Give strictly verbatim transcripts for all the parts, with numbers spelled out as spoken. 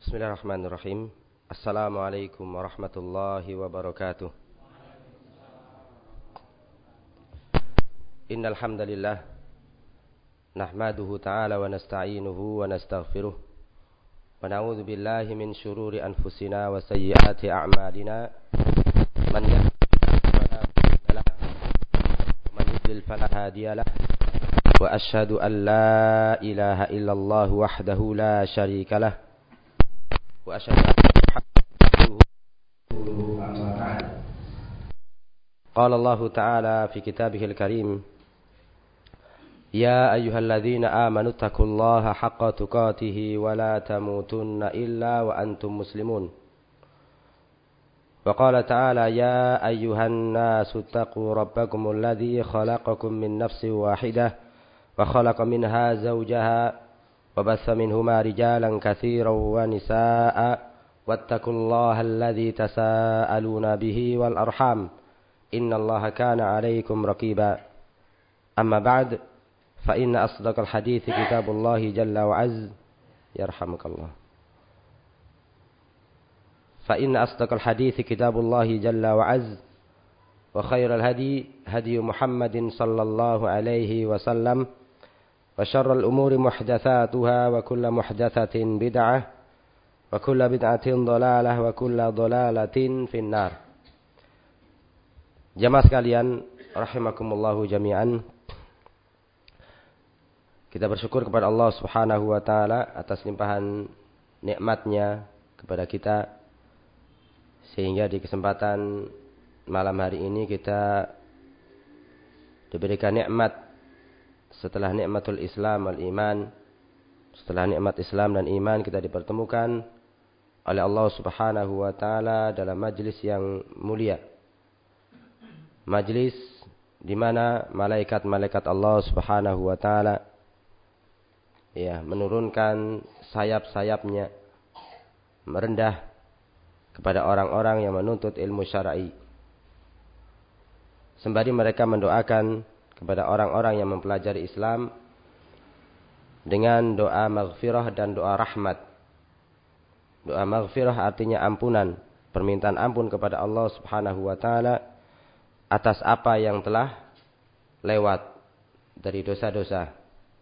Bismillahirrahmanirrahim. Assalamualaikum warahmatullahi wabarakatuh. Innal hamdalillah nahmaduhu ta'ala wa nasta'inuhu wa nastaghfiruh wa na'udzu billahi min shururi anfusina wa sayyiati a'malina. Man yahdihillahu fala mudilla lahu wa man yudlil fala hadiya lahu. Wa asyhadu an la ilaha illallah wahdahu la syarika lahu. Wa asyhadu anna Muhammadan abduhu amma ba'd. Qala Allah ta'ala fi kitabihil karim, ya ayyuhalladzina amanu taqullaha haqqa tuqatih wa la tamutunna illa wa antum muslimun. Wa qala ta'ala, ya ayyuhan nasu taqu rabbakumul ladzi khalaqakum min nafsin wahidah wa khalaqa minha zawjaha وبث منهما رجالا كثيرا ونساء واتقوا الله الذي تساءلون به والأرحام إن الله كان عليكم رقيبا. أما بعد فإن أصدق الحديث كتاب الله جل وعز يرحمك الله فإن أصدق الحديث كتاب الله جل وعز وخير الهدي هدي محمد صلى الله عليه وسلم وشر الأمور محدثاتها وكل محدثة بدعة وكل بدعة ضلالة وكل ضلالة في النار. Jamaah sekalian rahimakumullahu jami'an, kita bersyukur kepada Allah Subhanahu wa taala atas limpahan nikmatnya kepada kita, sehingga di kesempatan malam hari ini kita diberikan nikmat. Setelah nikmatul Islam wal iman, setelah nikmat Islam dan iman, kita dipertemukan oleh Allah Subhanahu wa taala dalam majlis yang mulia. Majlis di mana malaikat-malaikat Allah Subhanahu wa taala ya menurunkan sayap-sayapnya merendah kepada orang-orang yang menuntut ilmu syar'i. Sembari mereka mendoakan kepada orang-orang yang mempelajari Islam dengan doa maghfirah dan doa rahmat. Doa maghfirah artinya ampunan, permintaan ampun kepada Allah Subhanahu wa taala atas apa yang telah lewat dari dosa-dosa.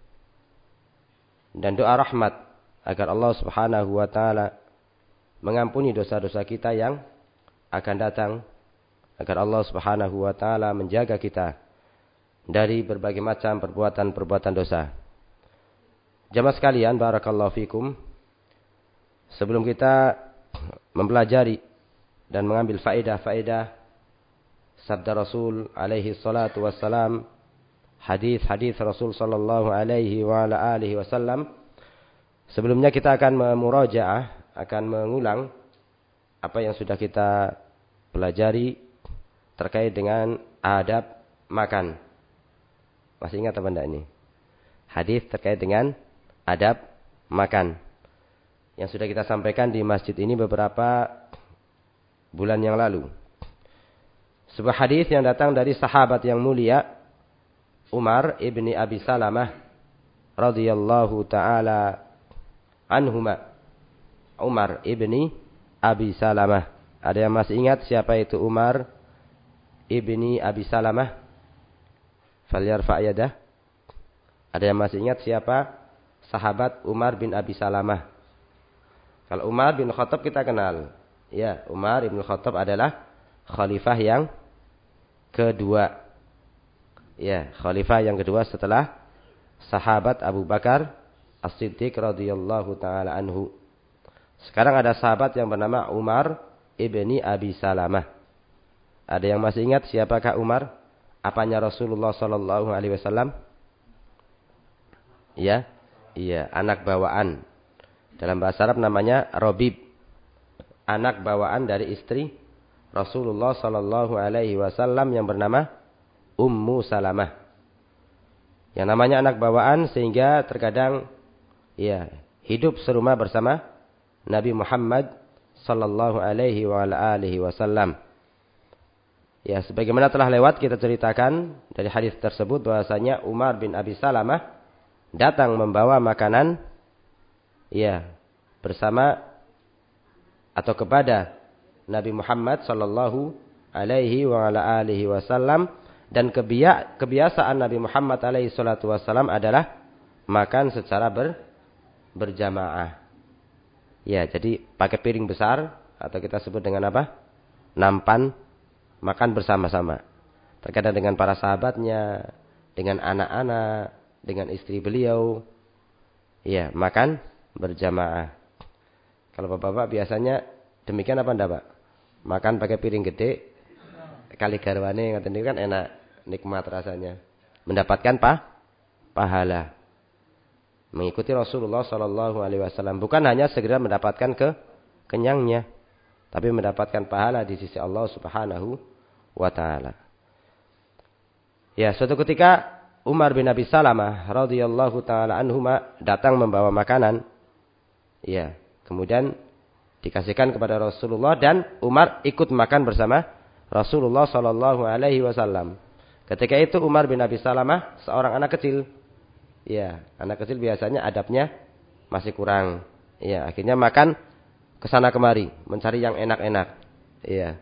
Dan doa rahmat agar Allah Subhanahu wa taala mengampuni dosa-dosa kita yang akan datang, agar Allah Subhanahu wa taala menjaga kita dari berbagai macam perbuatan-perbuatan dosa. Jamaah sekalian, barakallahu fikum. Sebelum kita mempelajari dan mengambil faedah-faedah sabda Rasul alaihi salatu wassalam, hadis-hadis Rasul sallallahu alaihi wa ala alihi wasallam, sebelumnya kita akan memurajaah, akan mengulang apa yang sudah kita pelajari terkait dengan adab makan. Masih ingat apa enggak ini? Hadis terkait dengan adab makan yang sudah kita sampaikan di masjid ini beberapa bulan yang lalu. Sebuah hadis yang datang dari sahabat yang mulia Umar ibni Abi Salamah radhiyallahu taala anhuma. Umar ibni Abi Salamah. Ada yang masih ingat siapa itu Umar ibni Abi Salamah? Falyarfa' yadah. Ada yang masih ingat siapa sahabat Umar bin Abi Salamah? Kalau Umar bin Khattab kita kenal. Ya, Umar bin Khattab adalah khalifah yang kedua. Ya, khalifah yang kedua setelah sahabat Abu Bakar As-Siddiq radhiyallahu taala anhu. Sekarang ada sahabat yang bernama Umar ibni Abi Salamah. Ada yang masih ingat siapakah Umar? Apanya Rasulullah sallallahu alaihi wasallam? Ya, iya, anak bawaan. Dalam bahasa Arab namanya Robib. Anak bawaan dari istri Rasulullah sallallahu alaihi wasallam yang bernama Ummu Salamah. Yang namanya anak bawaan sehingga terkadang ya, hidup serumah bersama Nabi Muhammad sallallahu alaihi wa ala alihi wasallam. Ya, sebagaimana telah lewat kita ceritakan dari hadis tersebut bahwasanya Umar bin Abi Salamah datang membawa makanan ya bersama atau kepada Nabi Muhammad sallallahu alaihi wa ala alihi wasallam, dan kebiasaan Nabi Muhammad alaihi salatu wasallam adalah makan secara ber, berjamaah. Ya, jadi pakai piring besar atau kita sebut dengan apa? Nampan, makan bersama-sama. Terkadang dengan para sahabatnya, dengan anak-anak, dengan istri beliau. Ya, makan berjamaah. Kalau bapak-bapak biasanya demikian apa enggak, Pak? Makan pakai piring gede, kali garwane ngaten niku kan enak, nikmat rasanya. Mendapatkan pa, pahala. Mengikuti Rasulullah sallallahu alaihi wasallam, bukan hanya segera mendapatkan ke kenyangnya, tapi mendapatkan pahala di sisi Allah Subhanahu wa taala. Ya, suatu ketika Umar bin Abi Salamah radhiyallahu taala anhuma datang membawa makanan. Ya, kemudian dikasihkan kepada Rasulullah dan Umar ikut makan bersama Rasulullah sallallahu alaihi wasallam. Ketika itu Umar bin Abi Salamah seorang anak kecil. Ya, anak kecil biasanya adabnya masih kurang. Ya, akhirnya makan kesana kemari, mencari yang enak-enak. Ya.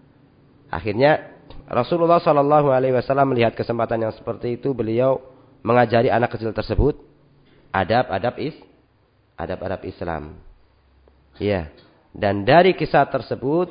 Akhirnya Rasulullah sallallahu alaihi wasallam melihat kesempatan yang seperti itu, beliau mengajari anak kecil tersebut adab-adab is adab-adab Islam. Ya. Dan dari kisah tersebut,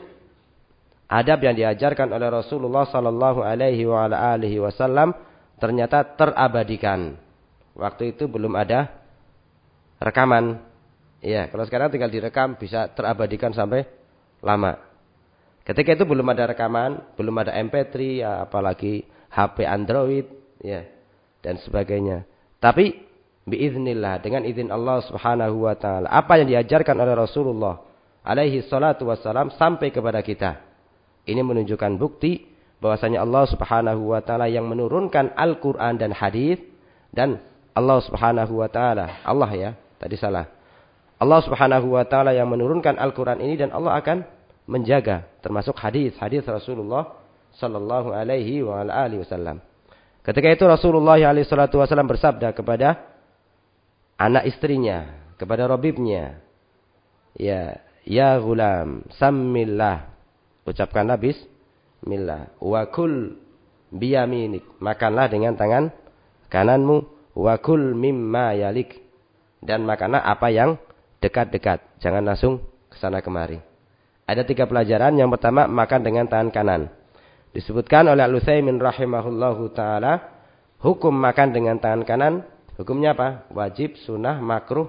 adab yang diajarkan oleh Rasulullah sallallahu alaihi wa ala alihi wasallam ternyata terabadikan. Waktu itu belum ada rekaman. Ya, kalau sekarang tinggal direkam bisa terabadikan sampai lama. Ketika itu belum ada rekaman, belum ada M P tiga, ya, apalagi H P Android, ya, dan sebagainya. Tapi biiznillah, dengan izin Allah Subhanahu wa taala, apa yang diajarkan oleh Rasulullah alaihi salatu wassalam sampai kepada kita. Ini menunjukkan bukti bahwasanya Allah Subhanahu wa taala yang menurunkan Al-Qur'an dan hadis, dan Allah Subhanahu wa taala, Allah ya, tadi salah. Allah Subhanahu wa taala yang menurunkan Al-Qur'an ini, dan Allah akan menjaga termasuk hadis-hadis Rasulullah sallallahu alaihi wa ala alihi wasallam. Ketika itu Rasulullah alaihi salatu wasallam bersabda kepada anak istrinya, kepada Rabibnya, ya, ya gulam, sammillah, ucapkanlah bismillah, wa kul biyaminik, makanlah dengan tangan kananmu, wa kul mimma yalik, dan makanlah apa yang dekat-dekat, jangan langsung kesana kemari. Ada tiga pelajaran. Yang pertama, makan dengan tangan kanan. Disebutkan oleh Al-Utsaimin rahimahullahu taala, hukum makan dengan tangan kanan, hukumnya apa? Wajib, sunnah, makruh.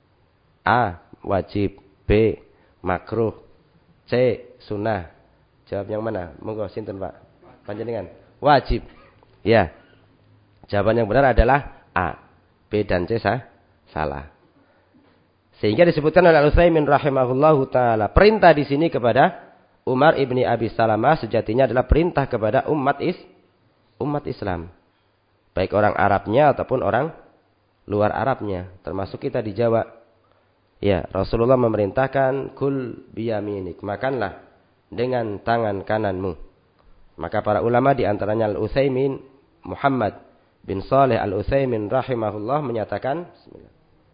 A, wajib. B, makruh. C, sunnah. Jawab yang mana? Monggo sinten, Pak? Panjenengan. Wajib. Ya. Jawaban yang benar adalah A. B dan C sah, salah. Sehingga disebutkan oleh Al-Utsaimin rahimahullahu taala, perintah di sini kepada Umar ibni Abi Salamah sejatinya adalah perintah kepada umat is umat Islam. Baik orang Arabnya ataupun orang luar Arabnya, termasuk kita di Jawa. Ya, Rasulullah memerintahkan kul biyaminik, makanlah dengan tangan kananmu. Maka para ulama di antaranya Al-Utsaimin Muhammad bin Shalih Al-Utsaimin rahimahullah menyatakan bismillah,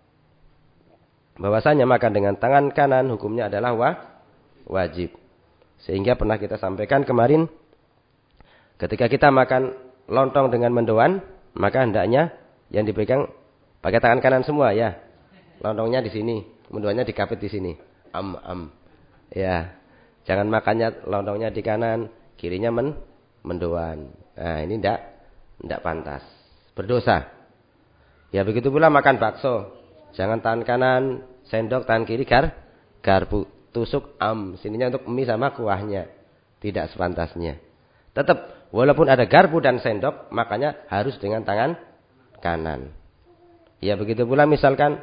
bahwasanya makan dengan tangan kanan hukumnya adalah wa, wajib. Sehingga pernah kita sampaikan kemarin, ketika kita makan lontong dengan mendoan, maka hendaknya yang dipegang pakai tangan kanan semua ya. Lontongnya di sini, mendoannya dikapit di sini. Am am. Ya. Jangan makannya lontongnya di kanan, kirinya men mendoan. Nah, ini ndak ndak pantas. Berdosa. Ya begitu pula makan bakso. Jangan tangan kanan sendok, tangan kiri gar garpu, tusuk am, sininya untuk mie sama kuahnya. Tidak sepantasnya. Tetap walaupun ada garpu dan sendok, makanya harus dengan tangan kanan. Ya begitu pula misalkan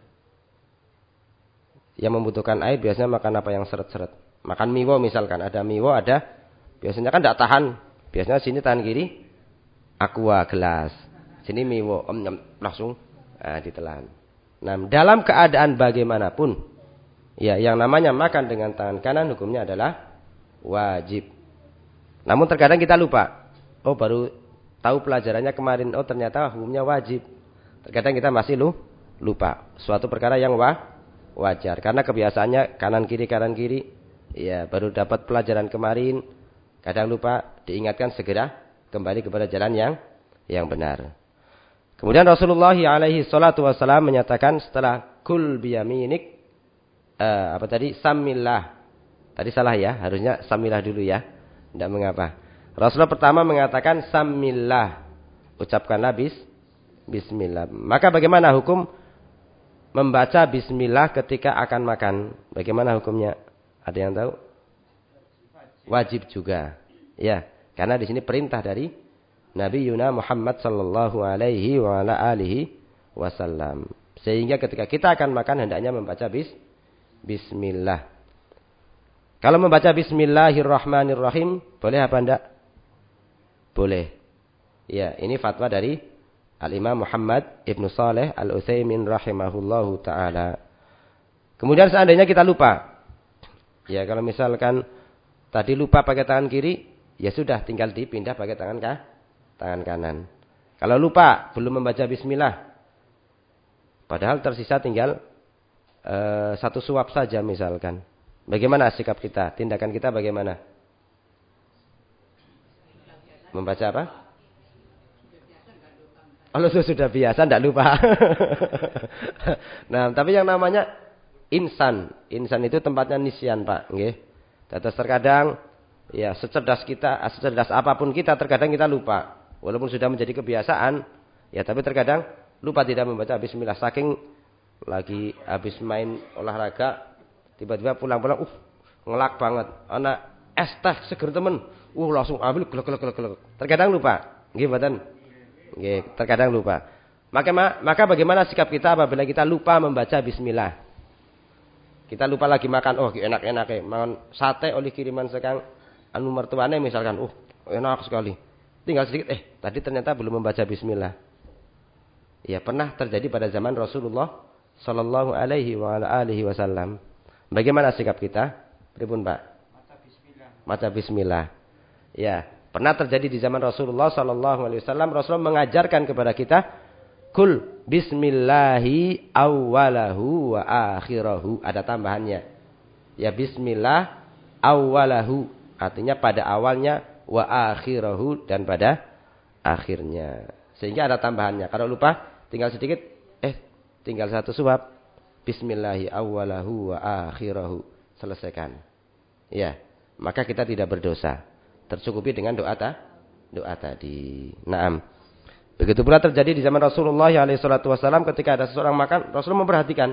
yang membutuhkan air biasanya makan apa yang seret-seret. Makan miwo misalkan, ada miwo ada, biasanya kan tidak tahan. Biasanya sini tangan kiri aqua gelas, sini miwo om langsung nah, ditelan. Nah, dalam keadaan bagaimanapun, ya, yang namanya makan dengan tangan kanan hukumnya adalah wajib. Namun terkadang kita lupa. Oh, baru tahu pelajarannya kemarin. Oh, ternyata hukumnya wajib. Terkadang kita masih lu, lupa. Suatu perkara yang wa, wajar. Karena kebiasaannya kanan kiri kanan kiri. Ya, baru dapat pelajaran kemarin, kadang lupa, diingatkan segera kembali kepada jalan yang yang benar. Kemudian Rasulullah alaihi salatu wasallam menyatakan setelah kul biyaminik, uh, apa tadi? Samillah. Tadi salah ya, harusnya samillah dulu ya. Tidak mengapa. Rasulullah pertama mengatakan samillah. Ucapkanlah bis, bismillah. Maka bagaimana hukum membaca bismillah ketika akan makan? Bagaimana hukumnya? Ada yang tahu? Wajib juga. Ya, karena di sini perintah dari Nabi Yuna Muhammad sallallahu alaihi wa ala alihi wasallam. Sehingga ketika kita akan makan hendaknya membaca bis, bismillah. Kalau membaca bismillahirrahmanirrahim, boleh apa enggak? Boleh. Ya, ini fatwa dari Al-Imam Muhammad Ibn Saleh Al-Utsaimin rahimahullahu ta'ala. Kemudian seandainya kita lupa. Ya, kalau misalkan tadi lupa pakai tangan kiri, ya sudah tinggal dipindah pakai tangan kah? Tangan kanan. Kalau lupa belum membaca bismillah, padahal tersisa tinggal uh, satu suap saja misalkan. Bagaimana sikap kita? Tindakan kita bagaimana? Membaca apa? Kalau sudah biasa tidak lupa. Nah, tapi yang namanya insan, insan itu tempatnya nisyan, Pak. Nggih. Terus terkadang ya secerdas kita, secerdas apapun kita, terkadang kita lupa. Walaupun sudah menjadi kebiasaan, ya tapi terkadang lupa tidak membaca bismillah. Saking lagi habis main olahraga, tiba-tiba pulang-pulang, uh, ngelak banget. Anak es teh seger temen, uh langsung ambil glek glek glek glek. Terkadang lupa. Nggih, mboten? Nggih, terkadang lupa. Maka maka bagaimana sikap kita apabila kita lupa membaca bismillah? Kita lupa lagi makan, oh enak-enak ya, makan sate oleh kiriman sekarang anu mertuane misalkan, uh enak sekali. Tinggal sedikit, eh tadi ternyata belum membaca bismillah. Ya, pernah terjadi pada zaman Rasulullah sallallahu alaihi wa ala alihi wasallam. Bagaimana sikap kita? Pripun, Pak? Maca bismillah. Maca bismillah. Ya, pernah terjadi di zaman Rasulullah sallallahu alaihi wasallam. Rasulullah mengajarkan kepada kita, kul bismillahi awwalahu wa akhirahu. Ada tambahannya. Ya, bismillah awwalahu. Artinya pada awalnya, wa akhirahu, dan pada akhirnya. Sehingga ada tambahannya. Kalau lupa, tinggal sedikit, eh tinggal satu suap. Bismillahi awwalahu wa akhirahu. Selesaikan. Ya, maka kita tidak berdosa. Tercukupi dengan doa ta? Doa tadi. Naam. Begitu pula terjadi di zaman Rasulullah alaihi salatu wasallam ketika ada seseorang makan, Rasulullah memperhatikan.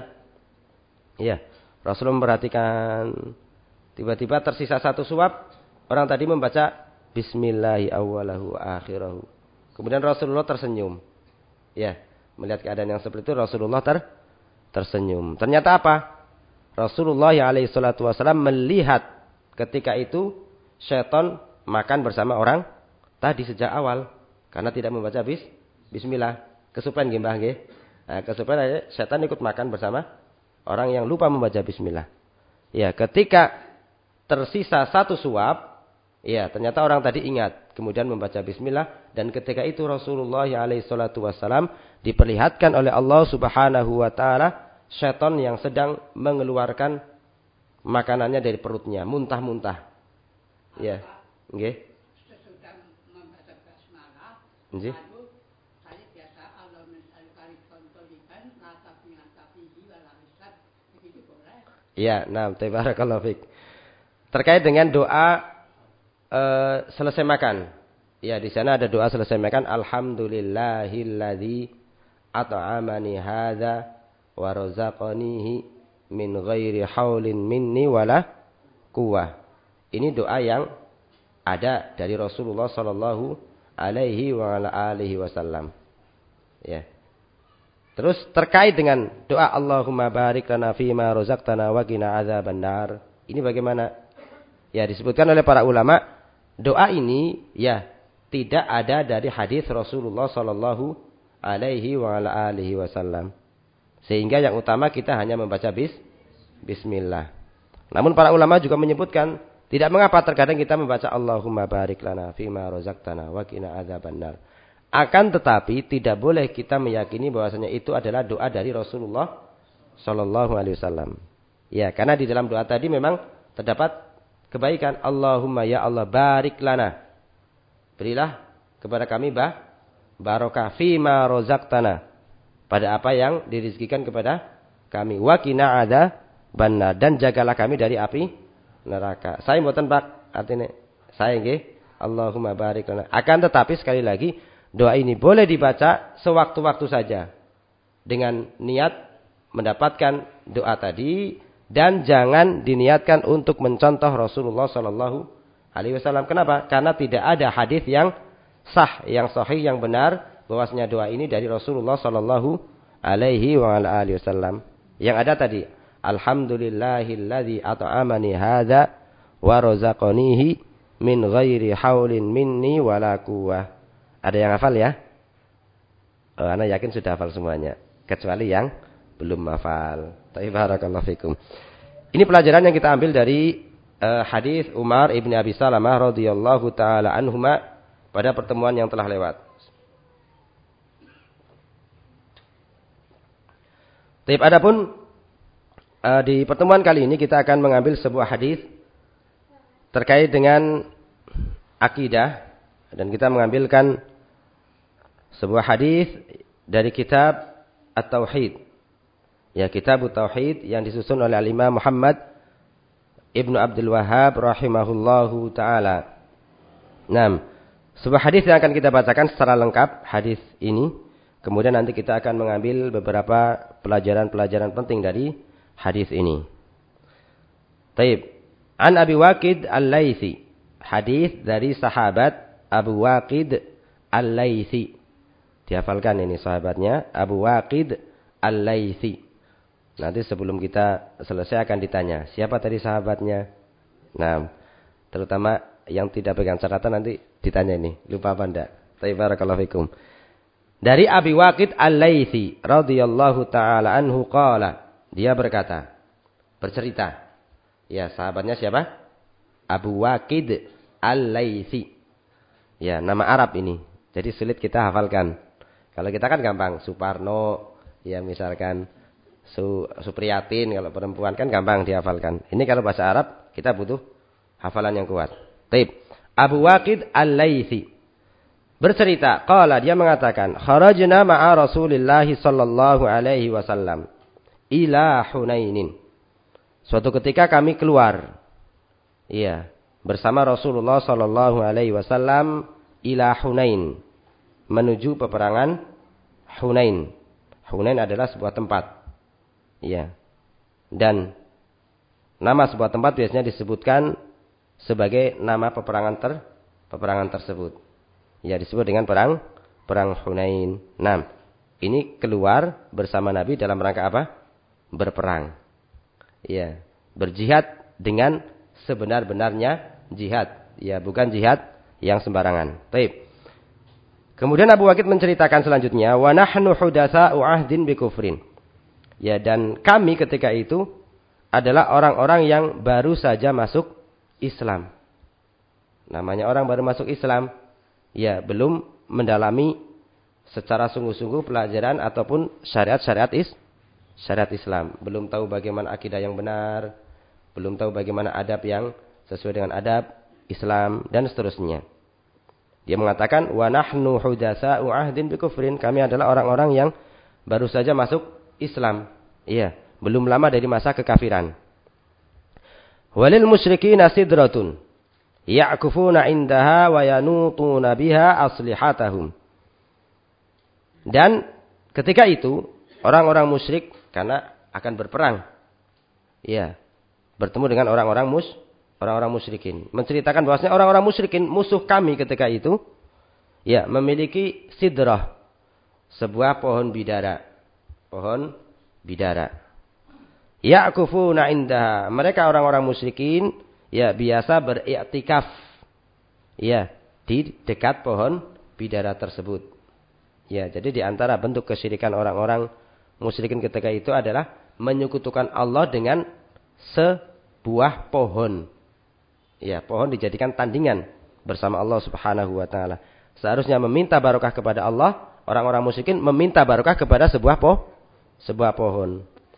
Ya, Rasulullah memperhatikan. Tiba-tiba tersisa satu suap, orang tadi membaca bismillahi awwalahu akhirahu. Kemudian Rasulullah tersenyum. Ya, melihat keadaan yang seperti itu Rasulullah ter tersenyum. Ternyata apa? Rasulullah alaihi salatu wasallam melihat ketika itu syaitan makan bersama orang tadi sejak awal karena tidak membaca bis bismillah. Kesupen nggih Mbah nggih. Nah, kesupen syaitan ikut makan bersama orang yang lupa membaca bismillah. Ya, ketika tersisa satu suap, ya, ternyata orang tadi ingat, kemudian membaca bismillah, dan ketika itu Rasulullah alaihi salatu wasallam diperlihatkan oleh Allah Subhanahu wa taala syaitan yang sedang mengeluarkan makanannya dari perutnya, muntah-muntah. Ya, nggih. Sesudah membaca basmalah, nggih. Lalu saya biasa Allah mencari kontrolikan latafnya tafihi wal hisab, begitu boleh? Iya, nah, tabarakallahu fik. Terkait dengan doa Uh, selesai makan. Ya, di sana ada doa selesai makan. Alhamdulillahilladzi at'amani hadza wa razaqanihi min ghairi haulin minni wala quwwah. Ini doa yang ada dari Rasulullah sallallahu alaihi wa ala alihi wasallam. Ya. Terus terkait dengan doa Allahumma barik lana fima razaqtana wa qina adzabannar. Ini bagaimana? Ya, disebutkan oleh para ulama, doa ini ya tidak ada dari hadis Rasulullah sallallahu alaihi wa ala alihi wasallam. Sehingga yang utama kita hanya membaca bis bismillah. Namun para ulama juga menyebutkan tidak mengapa terkadang kita membaca Allahumma barik lana fima razaqtana wa qina adzabannar. Akan tetapi tidak boleh kita meyakini bahwasanya itu adalah doa dari Rasulullah sallallahu alaihi wasallam. Ya, karena di dalam doa tadi memang terdapat kebaikan. Allahumma ya Allah barik lana. Berilah kepada kami bah, barokah fima rozaqtana. Pada apa yang dirizkikan kepada kami. Wa qina adzabannar, dan jagalah kami dari api neraka. Saya mboten Pak, artinya saya nggih Allahumma barik lana. Akan tetapi sekali lagi doa ini boleh dibaca sewaktu-waktu saja dengan niat mendapatkan doa tadi, dan jangan diniatkan untuk mencontoh Rasulullah sallallahu alaihi wasallam. Kenapa? Karena tidak ada hadis yang sah, yang sahih, yang benar bahwasanya doa ini dari Rasulullah sallallahu alaihi wasallam. Yang ada tadi, alhamdulillahilladzi at'amani hadza wa razaqanihi min ghairi haulin minni wala quwwah. Ada yang hafal ya? Oh, ana yakin sudah hafal semuanya, kecuali yang belum hafal. Barakallahu fikum. Ini pelajaran yang kita ambil dari uh, hadis Umar ibn Abi Salamah radhiyallahu taala anhuma pada pertemuan yang telah lewat. Tapi adapun uh, di pertemuan kali ini kita akan mengambil sebuah hadis terkait dengan akidah, dan kita mengambilkan sebuah hadis dari kitab At-Tauhid. Ya, kitab Tauhid yang disusun oleh Al-Imam Muhammad Ibnu Abdul Wahhab rahimahullahu taala. Nah, sebuah hadis yang akan kita bacakan secara lengkap hadis ini. Kemudian nanti kita akan mengambil beberapa pelajaran-pelajaran penting dari hadis ini. Taib. An Abi Waqid Al-Laitsi. Hadis dari sahabat Abu Waqid Al-Laitsi. Dihafalkan ini sahabatnya, Abu Waqid Al-Laitsi. Nanti sebelum kita selesai akan ditanya, siapa tadi sahabatnya? Nah, terutama yang tidak pegang catatan nanti ditanya ini, lupa apa enggak? Barakallahu fikum. Dari Abi Waqid Al-Laitsi radhiyallahu taala anhu qala, dia berkata, bercerita. Ya, sahabatnya siapa? Abu Waqid Al-Laitsi. Ya, nama Arab ini. Jadi sulit kita hafalkan. Kalau kita kan gampang, Suparno, ya misalkan Su, Supriyatin, kalau perempuan kan gampang dihafalkan. Ini kalau bahasa Arab kita butuh hafalan yang kuat. Taib. Abu Waqid Al-Laitsi bercerita, qala, dia mengatakan, kharajna ma'a Rasulillah sallallahu alaihi wasallam ila Hunainin. Suatu ketika kami keluar, iya, bersama Rasulullah sallallahu alaihi wasallam ila Hunain, menuju peperangan Hunain. Hunain adalah sebuah tempat. Ya. Dan nama sebuah tempat biasanya disebutkan sebagai nama peperangan ter peperangan tersebut. Ya, disebut dengan perang perang Hunain. Nah, ini keluar bersama Nabi dalam rangka apa? Berperang. Ya, berjihad dengan sebenar-benarnya jihad. Ya, bukan jihad yang sembarangan. Baik. Kemudian Abu Waqid menceritakan selanjutnya, wa nahnu hudatsa'u ahdin bi kufrin. Ya, dan kami ketika itu adalah orang-orang yang baru saja masuk Islam. Namanya orang baru masuk Islam, ya belum mendalami secara sungguh-sungguh pelajaran ataupun syariat-syariat is, syariat Islam. Belum tahu bagaimana akidah yang benar, belum tahu bagaimana adab yang sesuai dengan adab Islam, dan seterusnya. Dia mengatakan, wa nahnu hudatsa'u ahdin bi kufrin. Kami adalah orang-orang yang baru saja masuk Islam, iya, belum lama dari masa kekafiran. Walil musyrikina sidratun ya'kufuna indaha wa yanutuna biha aslihatahum. Dan ketika itu orang-orang musyrik, karena akan berperang, iya, bertemu dengan orang-orang mus, orang-orang musyrikin, menceritakan bahwasanya orang-orang musyrikin musuh kami ketika itu, ya, memiliki sidrah, sebuah pohon bidara. Pohon bidara. Ya'kufuna indaha. Mereka orang-orang musyrikin, ya, biasa beriktikaf, ya, di dekat pohon bidara tersebut. Ya, jadi di antara bentuk kesyirikan orang-orang musyrikin ketika itu adalah menyekutukan Allah dengan sebuah pohon. Ya, pohon dijadikan tandingan bersama Allah Subhanahu wa taala. Seharusnya meminta barokah kepada Allah, orang-orang musyrikin meminta barokah kepada sebuah pohon. Sebuah pohon.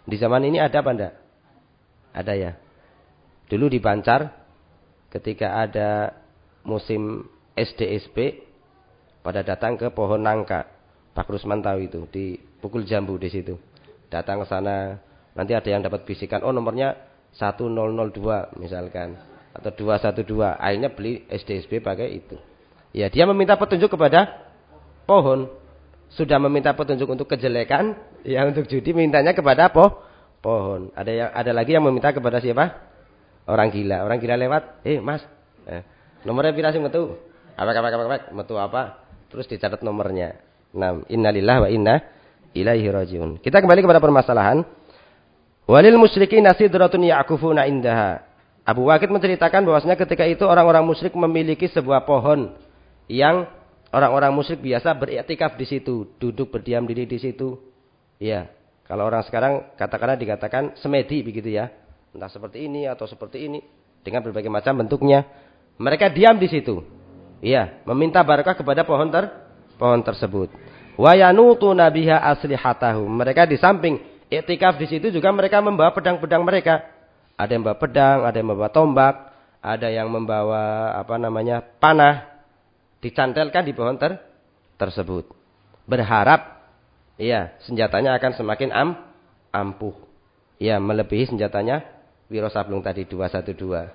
Di zaman ini ada apa enggak? Ada ya. Dulu di Bancar ketika ada musim S D S P pada datang ke pohon nangka. Pak Rusman tahu itu, di pukul jambu di situ. Datang ke sana, nanti ada yang dapat bisikan, oh nomornya satu nol nol dua misalkan atau dua satu dua. Akhirnya beli S D S P pakai itu. Ya, dia meminta petunjuk kepada pohon. Sudah meminta petunjuk untuk kejelekan, ya untuk judi mintanya kepada po pohon. Ada yang ada lagi yang meminta kepada siapa? Orang gila. Orang gila lewat, "Eh, Mas, eh, nomornya pira sing metu?" Apa apa apa apa metu apa? Terus dicatat nomornya. Nah, innalillahi wa inna ilaihi rajiun. Kita kembali kepada permasalahan. Walil musyrikin nasidratun ya'kufuna indaha. Abu Waqid menceritakan bahwasanya ketika itu orang-orang musyrik memiliki sebuah pohon yang orang-orang musyrik biasa beriktikaf di situ, duduk berdiam diri di situ. Iya, kalau orang sekarang katakanlah dikatakan semedi begitu ya. Entah seperti ini atau seperti ini dengan berbagai macam bentuknya. Mereka diam di situ. Iya, meminta barakah kepada pohon ter pohon tersebut. Wa yanutuna biha aslihatahum. Mereka di samping iktikaf di situ juga mereka membawa pedang-pedang mereka. Ada yang membawa pedang, ada yang membawa tombak, ada yang membawa apa namanya? panah, dicantelkan di pohon ter tersebut. Berharap ya, senjatanya akan semakin am ampuh. Ya, melebihi senjatanya Wiro Sableng tadi dua satu dua.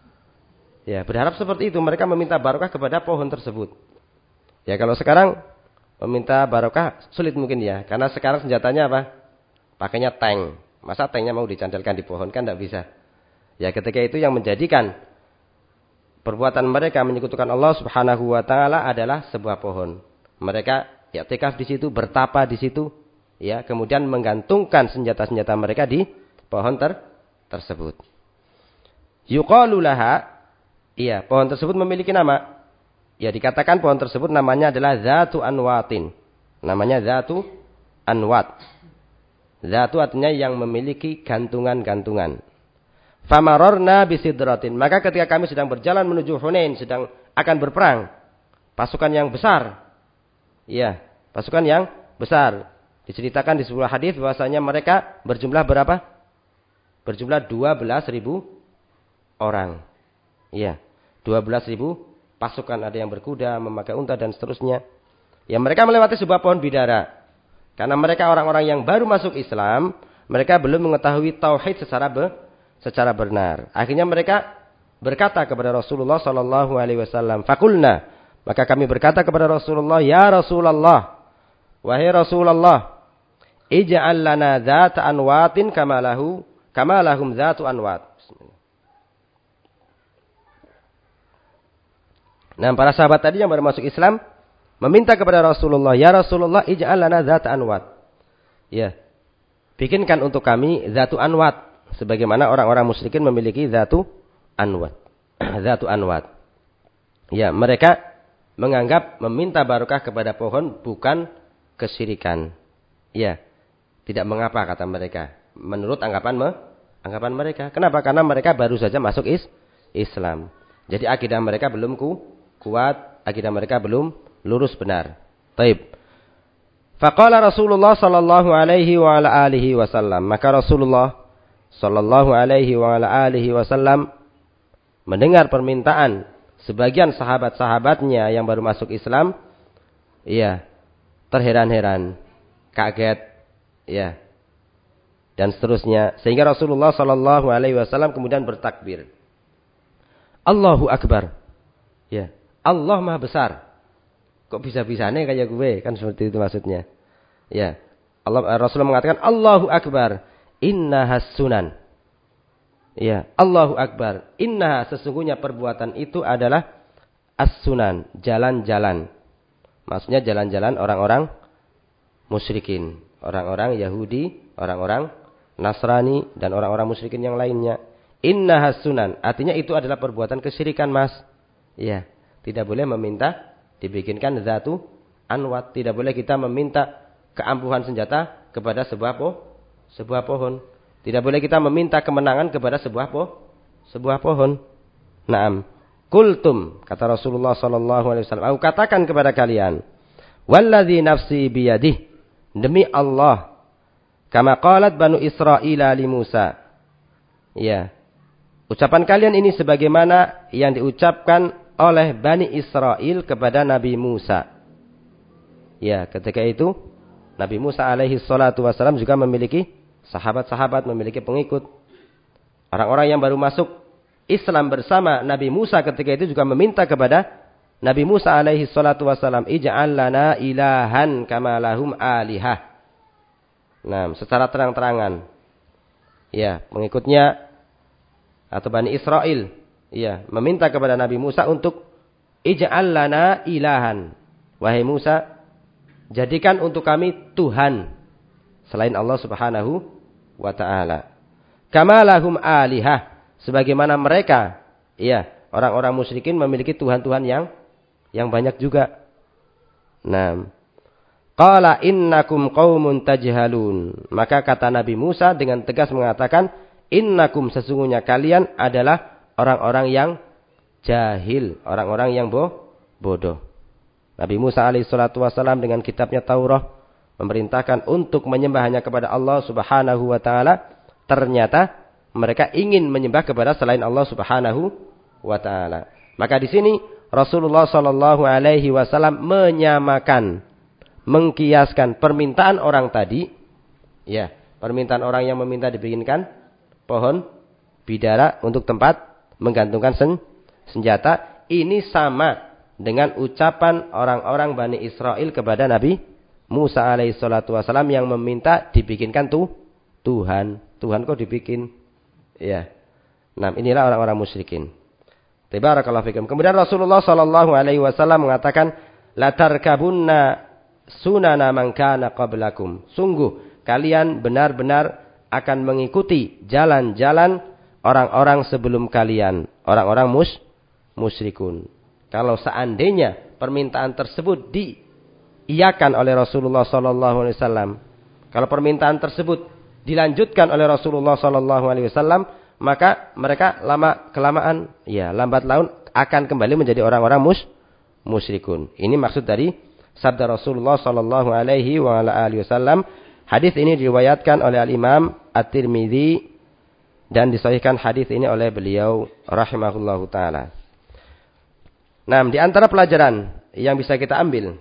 Ya, berharap seperti itu, mereka meminta barokah kepada pohon tersebut. Ya, kalau sekarang meminta barokah sulit mungkin ya, karena sekarang senjatanya apa? Pakainya tank. Masa tanknya mau dicantelkan di pohon, kan tidak bisa. Ya, ketika itu yang menjadikan perbuatan mereka menyekutukan Allah Subhanahu wa taala adalah sebuah pohon. Mereka i'tikaf di situ, bertapa di situ, ya, kemudian menggantungkan senjata-senjata mereka di pohon ter tersebut. Yuqalu laha, iya, pohon tersebut memiliki nama. Ya, dikatakan pohon tersebut namanya adalah Zatu Anwatin. Namanya Zatu Anwat. Zatu artinya yang memiliki gantungan-gantungan. Famarorna bisidratin. Maka ketika kami sedang berjalan menuju Hunain, sedang akan berperang, pasukan yang besar. Iya, pasukan yang besar. Diceritakan di sebuah hadis bahwasanya mereka berjumlah berapa? Berjumlah dua belas ribu orang. Iya, dua belas ribu pasukan, ada yang berkuda, memakai unta dan seterusnya. Ya, mereka melewati sebuah pohon bidara. Karena mereka orang-orang yang baru masuk Islam, mereka belum mengetahui tauhid secara be, secara benar. Akhirnya mereka berkata kepada Rasulullah sallallahu alaihi wasallam, "Fakulna." Maka kami berkata kepada Rasulullah, "Ya Rasulullah, wahai Rasulullah, ij'al lana dzata anwatin kama lahu kama lahum dzatu anwat." Nah, para sahabat tadi yang baru masuk Islam meminta kepada Rasulullah, "Ya Rasulullah, ij'al lana dzata anwat." Ya. Bikinkan untuk kami dzatu anwat sebagaimana orang-orang musyrikin memiliki dzatu anwat. Dzatu anwat. Ya, mereka menganggap meminta barokah kepada pohon bukan kesyirikan. Ya. Tidak mengapa kata mereka. Menurut anggapan me, anggapan mereka. Kenapa? Karena mereka baru saja masuk is, Islam. Jadi akidah mereka belum ku, kuat, akidah mereka belum lurus benar. Taib. Faqala Rasulullah sallallahu alaihi wa ala alihi wasallam. Maka Rasulullah sallallahu alaihi wa ala alihi wasallam mendengar permintaan sebagian sahabat-sahabatnya yang baru masuk Islam, iya, terheran-heran, kaget, ya, dan seterusnya. Sehingga Rasulullah sallallahu alaihi wasallam kemudian bertakbir. Allahu Akbar. Ya, Allah Maha Besar. Kok bisa-bisanya kayak gue? Kan seperti itu maksudnya. Ya. Allah, Rasulullah mengatakan Allahu Akbar. Innahas sunan. Ya, Allahu Akbar. Innaha, sesungguhnya perbuatan itu adalah as-sunan, jalan-jalan. Maksudnya jalan-jalan orang-orang musyrikin, orang-orang Yahudi, orang-orang Nasrani dan orang-orang musyrikin yang lainnya. Innahas sunan, artinya itu adalah perbuatan kesyirikan, Mas. Ya, tidak boleh meminta dibikinkan zatu anwat, tidak boleh kita meminta keampuhan senjata kepada sebuah po, sebuah pohon. Tidak boleh kita meminta kemenangan kepada sebuah po, sebuah pohon. Naam. Kultum, kata Rasulullah sallallahu alaihi wasallam, aku katakan kepada kalian, walladzi nafsi biyadih, demi Allah, Kama qalat Banu Israil li Musa. Ya. Ucapan kalian ini sebagaimana yang diucapkan oleh Bani Israel kepada Nabi Musa. Ya, ketika itu Nabi Musa alaihi salatu wasalam juga memiliki sahabat-sahabat, memiliki pengikut. Orang-orang yang baru masuk Islam bersama Nabi Musa ketika itu juga meminta kepada Nabi Musa alaihi salatu wasalam, "Ij'al lana ilahan kama lahum alihah." Nah, secara terang-terangan. Ya, pengikutnya atau Bani Israel, ya, meminta kepada Nabi Musa untuk ij'al lana ilahan. Wahai Musa, jadikan untuk kami Tuhan selain Allah Subhanahu wa taala. Kama lahum alihah, sebagaimana mereka, ya, orang-orang musyrikin memiliki tuhan-tuhan yang yang banyak juga. Nah, qala innakum qaumun tajhalun. Maka kata Nabi Musa dengan tegas mengatakan, innakum, sesungguhnya kalian adalah orang-orang yang jahil, orang-orang yang bo bodoh. Nabi Musa alaihi salatu wasallam dengan kitabnya Taurat memerintahkan untuk menyembah hanya kepada Allah Subhanahu wa taala. Ternyata mereka ingin menyembah kepada selain Allah Subhanahu wa taala. Maka di sini Rasulullah sallallahu alaihi wasallam menyamakan, mengkiaskan permintaan orang tadi, ya, permintaan orang yang meminta dibikinkan pohon bidara untuk tempat menggantungkan sen, senjata, ini sama dengan ucapan orang-orang Bani Israel kepada Nabi Musa alaihi salatu wasalam yang meminta dibikinkan tuh Tuhan. Tuhan kok dibikin? Ya. Nah, inilah orang-orang musyrikin. Tabarakallahu fikum. Kemudian Rasulullah sallallahu alaihi wasallam mengatakan, la tarkabunna sunana man kana qablakum. Sungguh kalian benar-benar akan mengikuti jalan-jalan orang-orang sebelum kalian, orang-orang mus musyrikun. Kalau seandainya permintaan tersebut diiyakan oleh Rasulullah sallallahu alaihi wasallam, kalau permintaan tersebut dilanjutkan oleh Rasulullah sallallahu alaihi wasallam, maka mereka lama kelamaan, ya, lambat laun akan kembali menjadi orang-orang mus musyrikun. Ini maksud dari sabda Rasulullah sallallahu alaihi wa ala alihi wasallam. Hadis ini diriwayatkan oleh Al-Imam At-Tirmidzi dan disahihkan hadis ini oleh beliau rahimahullahu taala. Nah, di antara pelajaran yang bisa kita ambil,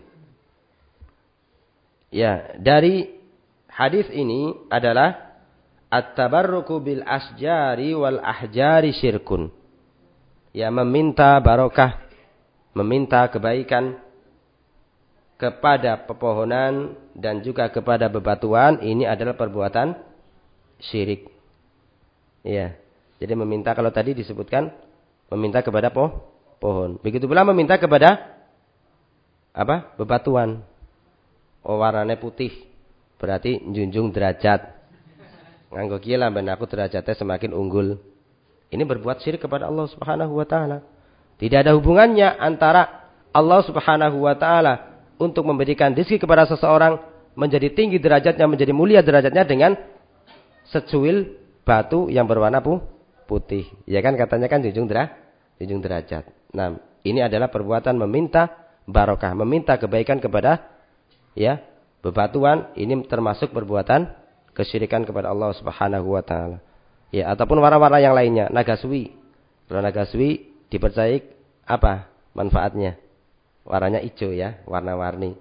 ya, dari hadis ini adalah at-tabarruku bil asjari wal ahjari syirkun. Ya, meminta barokah, meminta kebaikan kepada pepohonan dan juga kepada bebatuan, ini adalah perbuatan syirik. Ya. Jadi meminta, kalau tadi disebutkan meminta kepada po, pohon. Begitu pula meminta kepada apa? Bebatuan. Oh, warnanya putih. Berarti junjung derajat. Nganggo kieu lah ben aku derajatnya semakin unggul. Ini berbuat syirik kepada Allah Subhanahu wa taala. Tidak ada hubungannya antara Allah Subhanahu wa taala untuk memberikan rezeki kepada seseorang menjadi tinggi derajatnya, menjadi mulia derajatnya dengan secuil batu yang berwarna putih. Ya kan, katanya kan junjung derajat, junjung derajat. Nah, ini adalah perbuatan meminta barokah, meminta kebaikan kepada, ya, bebatuan. Ini termasuk perbuatan kesyirikan kepada Allah Subhanahu wa taala. Ya, ataupun warna-warna yang lainnya, nagaswi. Kalau nagaswi dipercayai apa manfaatnya? Warnanya hijau, ya, warna-warni.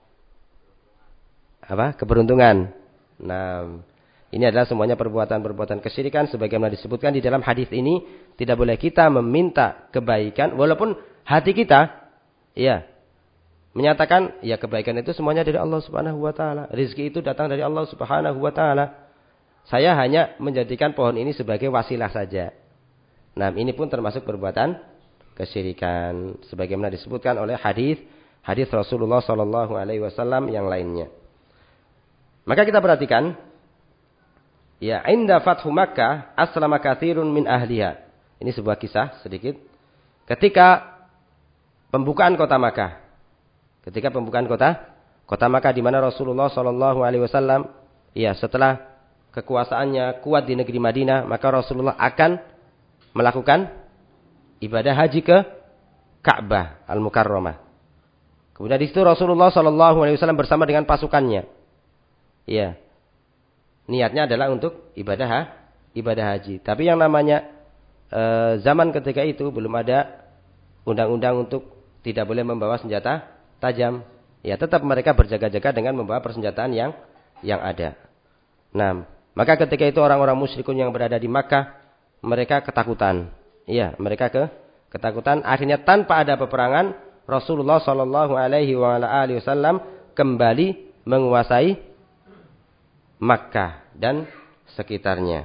Apa? Keberuntungan. Nah, ini adalah semuanya perbuatan-perbuatan kesyirikan sebagaimana disebutkan di dalam hadis ini. Tidak boleh kita meminta kebaikan walaupun hati kita, ya, menyatakan, ya, kebaikan itu semuanya dari Allah Subhanahu wa taala. Rezeki itu datang dari Allah Subhanahu wa taala. Saya hanya menjadikan pohon ini sebagai wasilah saja. Nah, ini pun termasuk perbuatan kesyirikan sebagaimana disebutkan oleh hadis hadis Rasulullah sallallahu alaihi wasallam yang lainnya. Maka kita perhatikan, ya, inda fathu Makkah aslama katsirun min ahliha. Ini sebuah kisah sedikit. Ketika pembukaan kota Makkah. Ketika pembukaan kota kota Makkah di mana Rasulullah sallallahu alaihi wasallam, ya, setelah kekuasaannya kuat di negeri Madinah, maka Rasulullah akan melakukan ibadah haji ke Ka'bah Al-Mukarramah. Kemudian di situ Rasulullah sallallahu alaihi wasallam bersama dengan pasukannya. Ya. niatnya adalah untuk ibadah ha, ibadah haji. Tapi yang namanya e, zaman ketika itu belum ada undang-undang untuk tidak boleh membawa senjata tajam. Ya, tetap mereka berjaga-jaga dengan membawa persenjataan yang yang ada. Nah, maka ketika itu orang-orang musyrikun yang berada di Makkah, mereka ketakutan. Iya, mereka ke ketakutan. Akhirnya tanpa ada peperangan, Rasulullah Shallallahu Alaihi Wasallam kembali menguasai Makkah dan sekitarnya.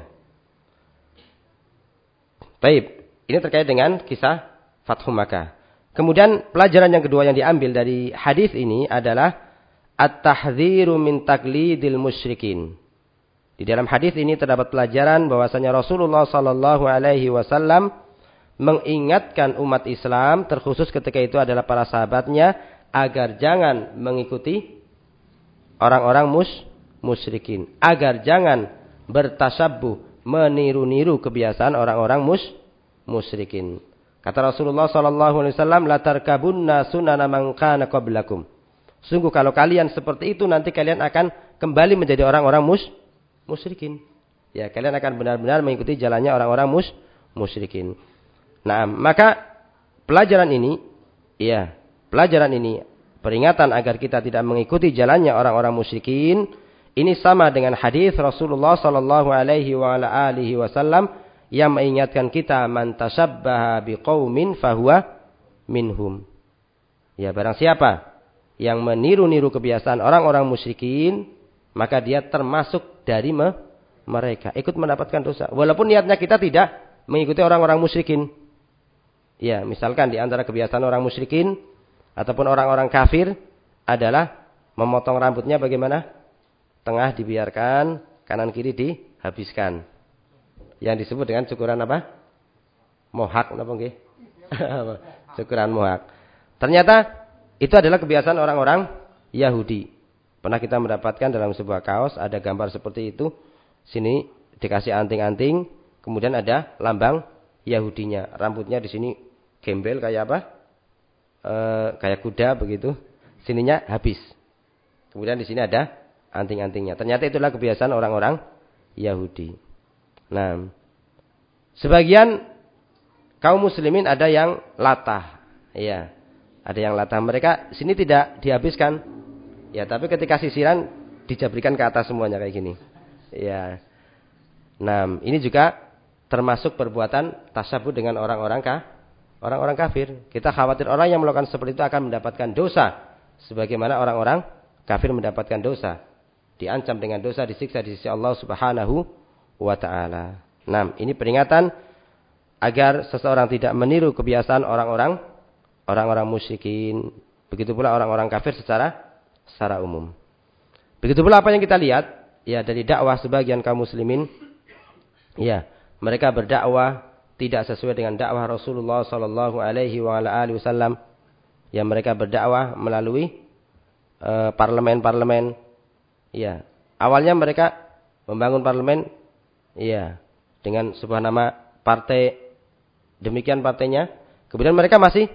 Baik, ini terkait dengan kisah Fathu Makkah. Kemudian pelajaran yang kedua yang diambil dari hadis ini adalah at-tahdziru min taqlidil musyrikin. Di dalam hadis ini terdapat pelajaran bahwasanya Rasulullah Shallallahu Alaihi Wasallam mengingatkan umat Islam, terkhusus ketika itu adalah para sahabatnya, agar jangan mengikuti orang-orang mus musyrikin, agar jangan bertasabbuh, meniru-niru kebiasaan orang-orang mus musyrikin. Kata Rasulullah Shallallahu Alaihi Wasallam, la tarkabunna sunana man kana qablakum. Sungguh kalau kalian seperti itu nanti kalian akan kembali menjadi orang-orang mus musyrikin. Ya, kalian akan benar-benar mengikuti jalannya orang-orang mus musyrikin. Nah, maka pelajaran ini, ya, pelajaran ini peringatan agar kita tidak mengikuti jalannya orang-orang musyrikin. Ini sama dengan hadis Rasulullah Sallallahu Alaihi Wasallam yang mengingatkan kita, man tasabbaha biqaumin fahuwa minhum. Ya, barang siapa yang meniru-niru kebiasaan orang-orang musyrikin, maka dia termasuk dari me mereka, ikut mendapatkan dosa. Walaupun niatnya kita tidak mengikuti orang-orang musyrikin. Ya, misalkan di antara kebiasaan orang musyrikin ataupun orang-orang kafir adalah memotong rambutnya bagaimana? Tengah dibiarkan, kanan kiri dihabiskan. Yang disebut dengan cukuran apa? Mohak, apa nggih? Cukuran mohak. Ternyata itu adalah kebiasaan orang-orang Yahudi. Pernah kita mendapatkan dalam sebuah kaos ada gambar seperti itu. Sini dikasih anting-anting, kemudian ada lambang Yahudinya. Rambutnya di sini gembel kayak apa? E, kayak kuda begitu. Sininya habis. Kemudian di sini ada anting-antingnya. Ternyata itulah kebiasaan orang-orang Yahudi. Nah, sebagian kaum muslimin ada yang latah. Iya. Ada yang latah. Mereka sini tidak dihabiskan. Ya, tapi ketika sisiran dijabrikan ke atas semuanya kayak gini. Ya. Nah, ini juga termasuk perbuatan tasabuh dengan orang-orang kah? Orang-orang kafir. Kita khawatir orang yang melakukan seperti itu akan mendapatkan dosa sebagaimana orang-orang kafir mendapatkan dosa. Diancam dengan dosa, disiksa di sisi Allah Subhanahu wa taala. Nah, ini peringatan agar seseorang tidak meniru kebiasaan orang-orang orang-orang musyrikin. Begitu pula orang-orang kafir secara secara umum. Begitu pula apa yang kita lihat ya dari dakwah sebagian kaum muslimin, ya, mereka berdakwah tidak sesuai dengan dakwah Rasulullah sallallahu alaihi wasallam. Ya, mereka berdakwah melalui uh, parlemen-parlemen. Ya, awalnya mereka membangun parlemen, ya, dengan sebuah nama partai. Demikian partainya. Kemudian mereka masih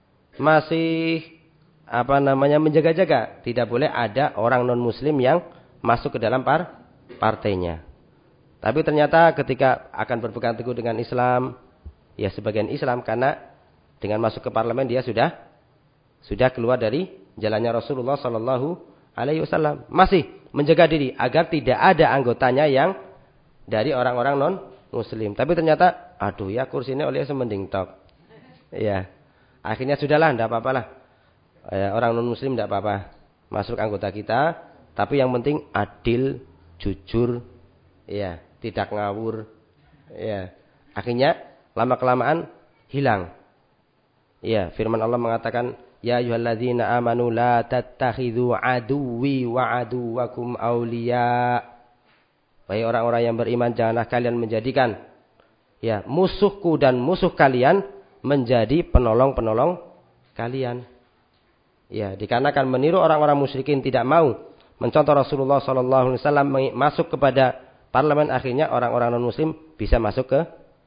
masih apa namanya menjaga-jaga, tidak boleh ada orang non-muslim yang masuk ke dalam par partainya. Tapi ternyata ketika akan berpegang teguh dengan Islam, ya sebagian Islam karena dengan masuk ke parlemen dia sudah sudah keluar dari jalannya Rasulullah Sallallahu Alaihi Wasallam, masih menjaga diri agar tidak ada anggotanya yang dari orang-orang non-muslim. Tapi ternyata, aduh ya kursinya oleh semending tok. Ya, akhirnya sudahlah, tidak apa-apalah. Ya, orang non-muslim tidak apa-apa masuk anggota kita, tapi yang penting adil, jujur, ya, tidak ngawur. Ya, akhirnya lama-kelamaan hilang. Ya, firman Allah mengatakan, ya ayyuhalladzina amanu la tattakhidhu aduwwi wa aduwwakum awliya. Wahai orang-orang yang beriman, janganlah kalian menjadikan ya musuhku dan musuh kalian menjadi penolong-penolong kalian. Ya, dikarenakan meniru orang-orang musyrikin, tidak mau mencontoh Rasulullah sallallahu alaihi wasallam masuk kepada parlemen, akhirnya orang-orang non-muslim bisa masuk ke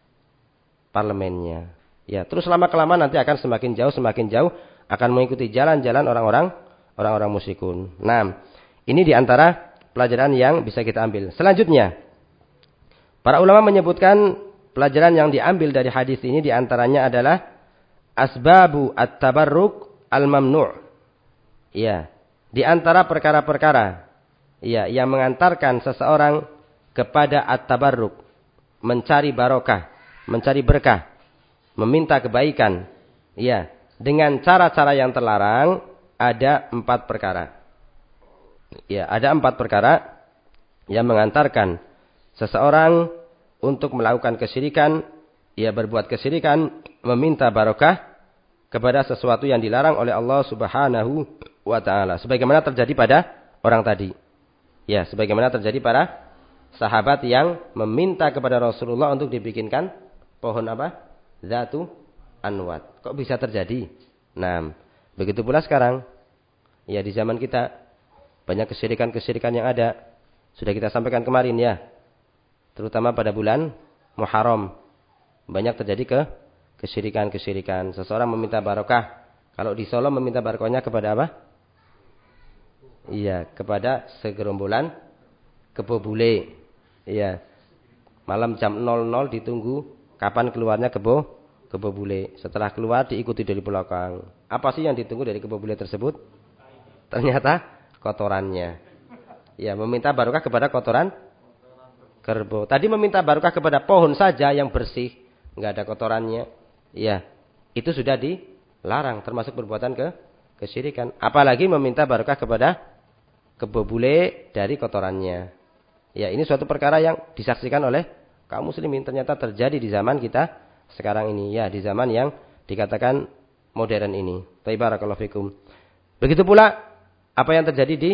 parlemennya. Ya, terus lama-kelamaan nanti akan semakin jauh semakin jauh akan mengikuti jalan-jalan orang-orang orang-orang musyrikun. Nah, ini diantara pelajaran yang bisa kita ambil. Selanjutnya, para ulama menyebutkan pelajaran yang diambil dari hadis ini diantaranya adalah asbabu at-tabarruk al-mamnu'. Ya, di antara perkara-perkara ya yang mengantarkan seseorang kepada at-tabarruk, mencari barokah, mencari berkah, meminta kebaikan, ya, dengan cara-cara yang terlarang ada empat perkara. Ya, ada empat perkara yang mengantarkan seseorang untuk melakukan kesyirikan, ia berbuat kesyirikan, meminta barokah kepada sesuatu yang dilarang oleh Allah Subhanahu wa taala. Sebagaimana terjadi pada orang tadi. Ya, sebagaimana terjadi para sahabat yang meminta kepada Rasulullah untuk dibikinkan pohon apa? Zatu Anwat. Kok bisa terjadi? Nah, begitu pula sekarang. Ya, di zaman kita banyak kesyirikan-kesyirikan yang ada. Sudah kita sampaikan kemarin ya. Terutama pada bulan Muharram. Banyak terjadi ke kesyirikan-kesyirikan. Seseorang meminta barokah. Kalau di Solo meminta barokahnya kepada apa? Iya, kepada segerombolan kebo bule. Iya. Malam jam nol nol ditunggu kapan keluarnya kebo kebo bule. Setelah keluar diikuti dari belakang. Apa sih yang ditunggu dari kebo bule tersebut? Ternyata kotorannya. Ya, meminta barokah kepada kotoran kerbau. Tadi meminta barokah kepada pohon saja yang bersih, enggak ada kotorannya. Ya, itu sudah dilarang, termasuk perbuatan ke kesyirikan. Apalagi meminta barokah kepada kebo bule dari kotorannya. Ya, ini suatu perkara yang disaksikan oleh kaum muslimin, ternyata terjadi di zaman kita sekarang ini. Ya, di zaman yang dikatakan modern ini. Barakallahu fikum. Begitu pula apa yang terjadi di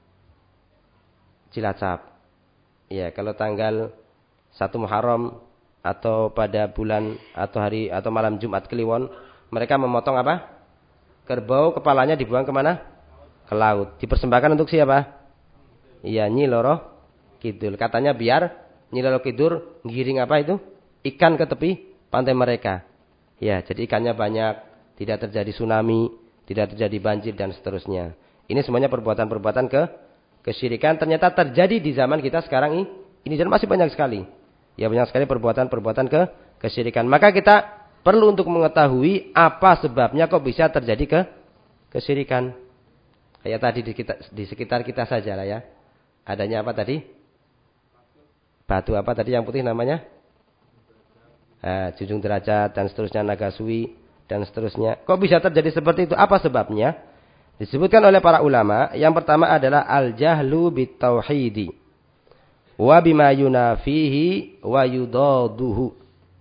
Cilacap. Ya, kalau tanggal satu Muharram atau pada bulan atau hari atau malam Jumat Kliwon, mereka memotong apa? Kerbau, kepalanya dibuang kemana? Ke laut. Dipersembahkan untuk siapa? Iya, Nyi Loro Kidul. Katanya biar Nyi Loro Kidul ngiring apa itu? Ikan ke tepi pantai mereka. Ya, jadi ikannya banyak, tidak terjadi tsunami, tidak terjadi banjir dan seterusnya. Ini semuanya perbuatan-perbuatan ke kesyirikan ternyata terjadi di zaman kita sekarang ini. Ini dan masih banyak sekali. Ya, banyak sekali perbuatan-perbuatan ke kesyirikan. Maka kita perlu untuk mengetahui apa sebabnya kok bisa terjadi ke kesyirikan. Kayak tadi di, kita, di sekitar kita saja lah ya. Adanya apa tadi? Batu apa tadi yang putih namanya? Nah, junjung derajat dan seterusnya, Nagasui dan seterusnya. Kok bisa terjadi seperti itu? Apa sebabnya? Disebutkan oleh para ulama, yang pertama adalah al-jahlu bit-tauhidi wa bima yunafihi wa yudaduhu.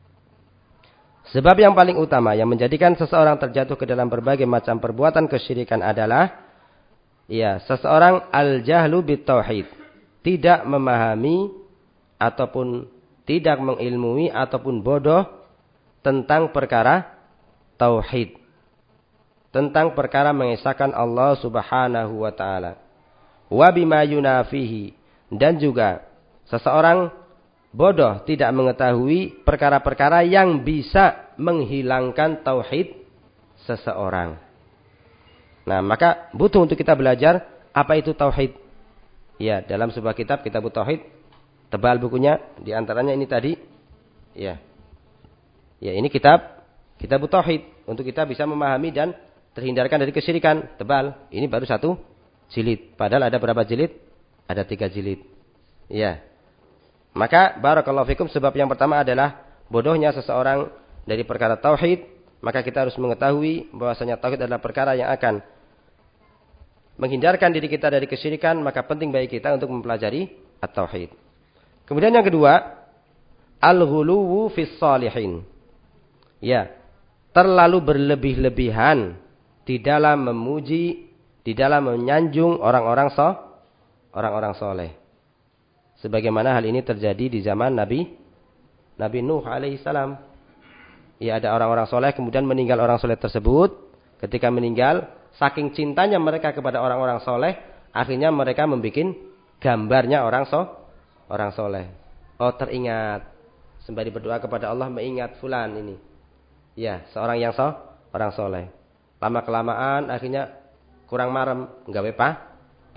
Sebab yang paling utama yang menjadikan seseorang terjatuh ke dalam berbagai macam perbuatan kesyirikan adalah ya, seseorang al-jahlu bit-tauhid, tidak memahami ataupun tidak mengilmui ataupun bodoh tentang perkara tauhid. Tentang perkara mengesahkan Allah Subhanahu wa taala. Wa bima yunafihi, dan juga seseorang bodoh tidak mengetahui perkara-perkara yang bisa menghilangkan tauhid seseorang. Nah, maka butuh untuk kita belajar apa itu tauhid. Ya, dalam sebuah kitab Kitab Tauhid, tebal bukunya, di antaranya ini tadi. Ya. Ya, ini kitab Kitab Tauhid untuk kita bisa memahami dan terhindarkan dari kesyirikan. Tebal. Ini baru satu jilid. Padahal ada berapa jilid? Ada tiga jilid. Ya. Maka barakallahu fikum, sebab yang pertama adalah bodohnya seseorang dari perkara tauhid. Maka kita harus mengetahui bahwasanya tauhid adalah perkara yang akan menghindarkan diri kita dari kesyirikan. Maka penting bagi kita untuk mempelajari at-tauhid. Kemudian yang kedua, al-ghuluwu fis salihin. Ya, terlalu berlebih-lebihan di dalam memuji, di dalam menyanjung orang-orang so, orang-orang soleh. Sebagaimana hal ini terjadi di zaman Nabi Nabi Nuh alaihissalam. Ya, ada orang-orang soleh, kemudian meninggal orang soleh tersebut. Ketika meninggal, saking cintanya mereka kepada orang-orang soleh, akhirnya mereka membuat gambarnya orang so, orang soleh. Oh, teringat, sembari berdoa kepada Allah mengingat fulan ini. Ya, seorang yang so, orang soleh. Lama kelamaan akhirnya kurang marem, nggawe pa,